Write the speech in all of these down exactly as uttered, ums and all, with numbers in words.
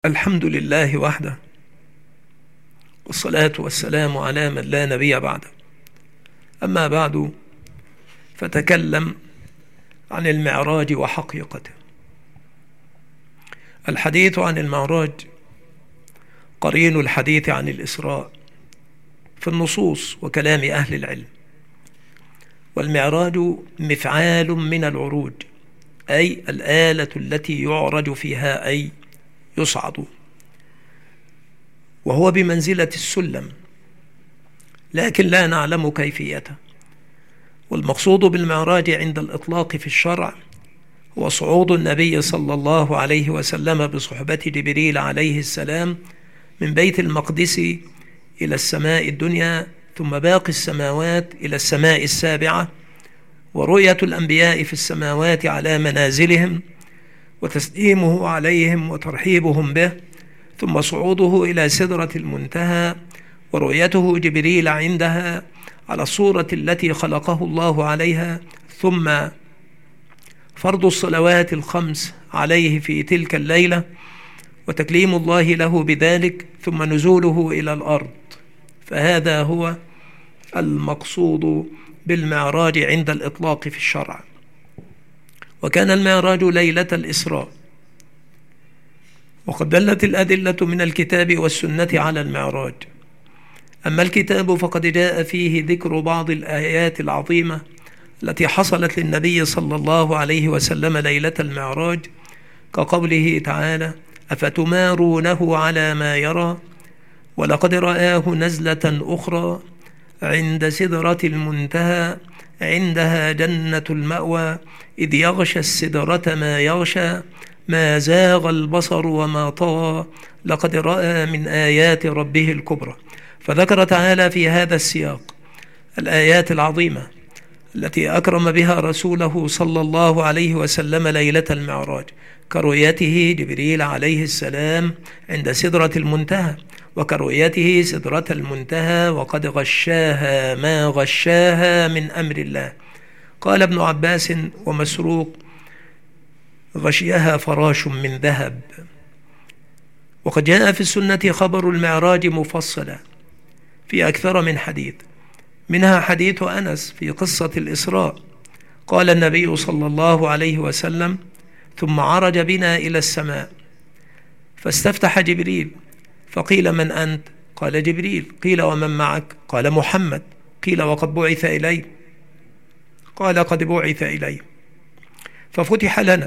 الحمد لله وحده، والصلاة والسلام على من لا نبي بعده. أما بعد، فتكلم عن المعراج وحقيقته. الحديث عن المعراج قرين الحديث عن الإسراء في النصوص وكلام أهل العلم. والمعراج مفعال من العروج، أي الآلة التي يعرج فيها، أي يصعد، وهو بمنزلة السلم، لكن لا نعلم كيفيته. والمقصود بالمعراج عند الإطلاق في الشرع هو صعود النبي صلى الله عليه وسلم بصحبة جبريل عليه السلام من بيت المقدس إلى السماء الدنيا، ثم باقي السماوات إلى السماء السابعة، ورؤية الأنبياء في السماوات على منازلهم، وتسليمه عليهم وترحيبهم به، ثم صعوده إلى سدرة المنتهى، ورؤيته جبريل عندها على الصورة التي خلقه الله عليها، ثم فرض الصلوات الخمس عليه في تلك الليلة، وتكليم الله له بذلك، ثم نزوله إلى الأرض. فهذا هو المقصود بالمعراج عند الإطلاق في الشرع. وكان المعراج ليلة الإسراء، وقد دلت الأدلة من الكتاب والسنة على المعراج. أما الكتاب فقد جاء فيه ذكر بعض الآيات العظيمة التي حصلت للنبي صلى الله عليه وسلم ليلة المعراج، كقوله تعالى: أفتمارونه على ما يرى ولقد رآه نزلة أخرى عند سدرة المنتهى عندها جنة المأوى إذ يغشى السدرة ما يغشى ما زاغ البصر وما طغى لقد رأى من آيات ربه الكبرى. فذكر تعالى في هذا السياق الآيات العظيمة التي أكرم بها رسوله صلى الله عليه وسلم ليلة المعراج، كرؤيته جبريل عليه السلام عند سدرة المنتهى، وكرؤيته سدرة المنتهى وقد غشاها ما غشاها من أمر الله. قال ابن عباس ومسروق: غشيها فراش من ذهب. وقد جاء في السنة خبر المعراج مفصلا في أكثر من حديث، منها حديث أنس في قصة الإسراء. قال النبي صلى الله عليه وسلم: ثم عرج بنا إلى السماء فاستفتح جبريل فقيل: من أنت؟ قال: جبريل. قيل: ومن معك؟ قال: محمد. قيل: وقد بعث إلي؟ قال: قد بعث إلي. ففتح لنا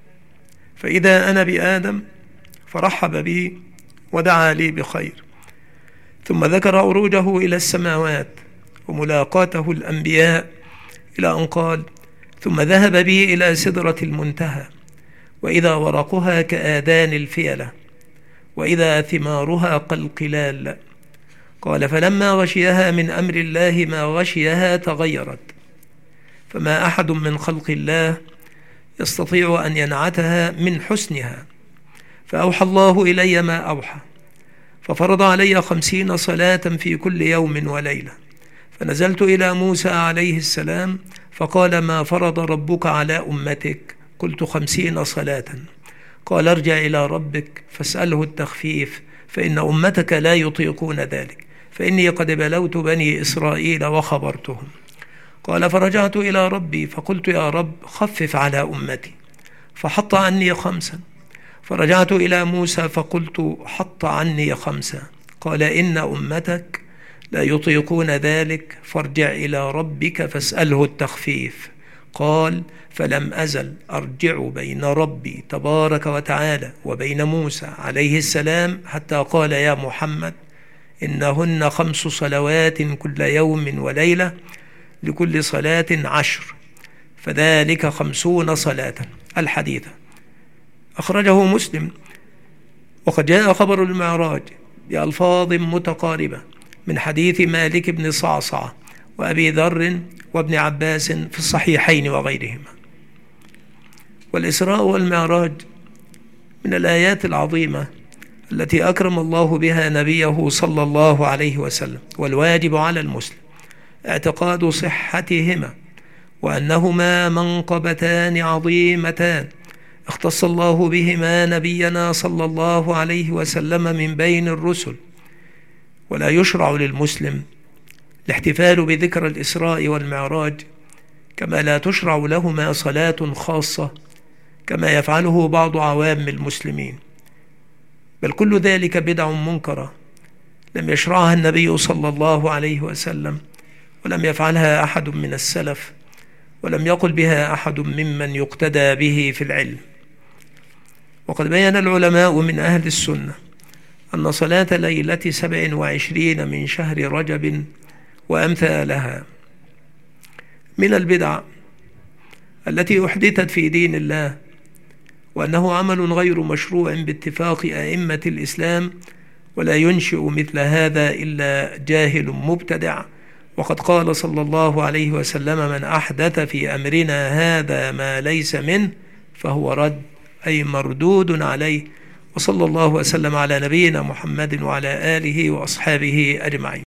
فإذا أنا بآدم فرحب بي ودعا لي بخير، ثم ذكر عروجه إلى السماوات وملاقاته الأنبياء إلى أن قال: ثم ذهب بي إلى سدرة المنتهى وإذا ورقها كآذان الفيلة وإذا ثمارها كالقلال. قال: فلما غشيها من أمر الله ما غشيها تغيرت، فما أحد من خلق الله يستطيع أن ينعتها من حسنها، فأوحى الله إلي ما أوحى، ففرض علي خمسين صلاة في كل يوم وليلة. فنزلت إلى موسى عليه السلام فقال: ما فرض ربك على أمتك؟ قلت: خمسين صلاة. قال: ارجع إلى ربك فاسأله التخفيف، فإن أمتك لا يطيقون ذلك، فإني قد بلوت بني إسرائيل وخبرتهم. قال: فرجعت إلى ربي فقلت: يا رب خفف على أمتي، فحط عني خمسا. فرجعت إلى موسى فقلت: حط عني خمسا. قال: إن أمتك لا يطيقون ذلك، فارجع إلى ربك فاسأله التخفيف. قال: فلم أزل أرجع بين ربي تبارك وتعالى وبين موسى عليه السلام حتى قال: يا محمد إنهن خمس صلوات كل يوم وليلة، لكل صلاة عشر، فذلك خمسون صلاة. الحديث أخرجه مسلم. وقد جاء خبر المعراج بألفاظ متقاربة من حديث مالك بن صعصعة وأبي ذر وابن عباس في الصحيحين وغيرهما. والإسراء والمعراج من الآيات العظيمة التي أكرم الله بها نبيه صلى الله عليه وسلم، والواجب على المسلم اعتقاد صحتهما، وأنهما منقبتان عظيمتان اختص الله بهما نبينا صلى الله عليه وسلم من بين الرسل، ولا يشرع للمسلم الاحتفال بذكرى الإسراء والمعراج، كما لا تشرع لهما صلاة خاصة كما يفعله بعض عوام المسلمين، بل كل ذلك بدع منكرة لم يشرعها النبي صلى الله عليه وسلم، ولم يفعلها أحد من السلف، ولم يقل بها أحد ممن يقتدى به في العلم. وقد بين العلماء من أهل السنة أن صلاة ليلة سبع وعشرين من شهر رجب وأمثالها من البدع التي أحدثت في دين الله، وأنه عمل غير مشروع باتفاق أئمة الإسلام، ولا ينشئ مثل هذا إلا جاهل مبتدع. وقد قال صلى الله عليه وسلم: من أحدث في أمرنا هذا ما ليس منه فهو رد، أي مردود عليه. وصلى الله وسلم على نبينا محمد وعلى آله وأصحابه أجمعين.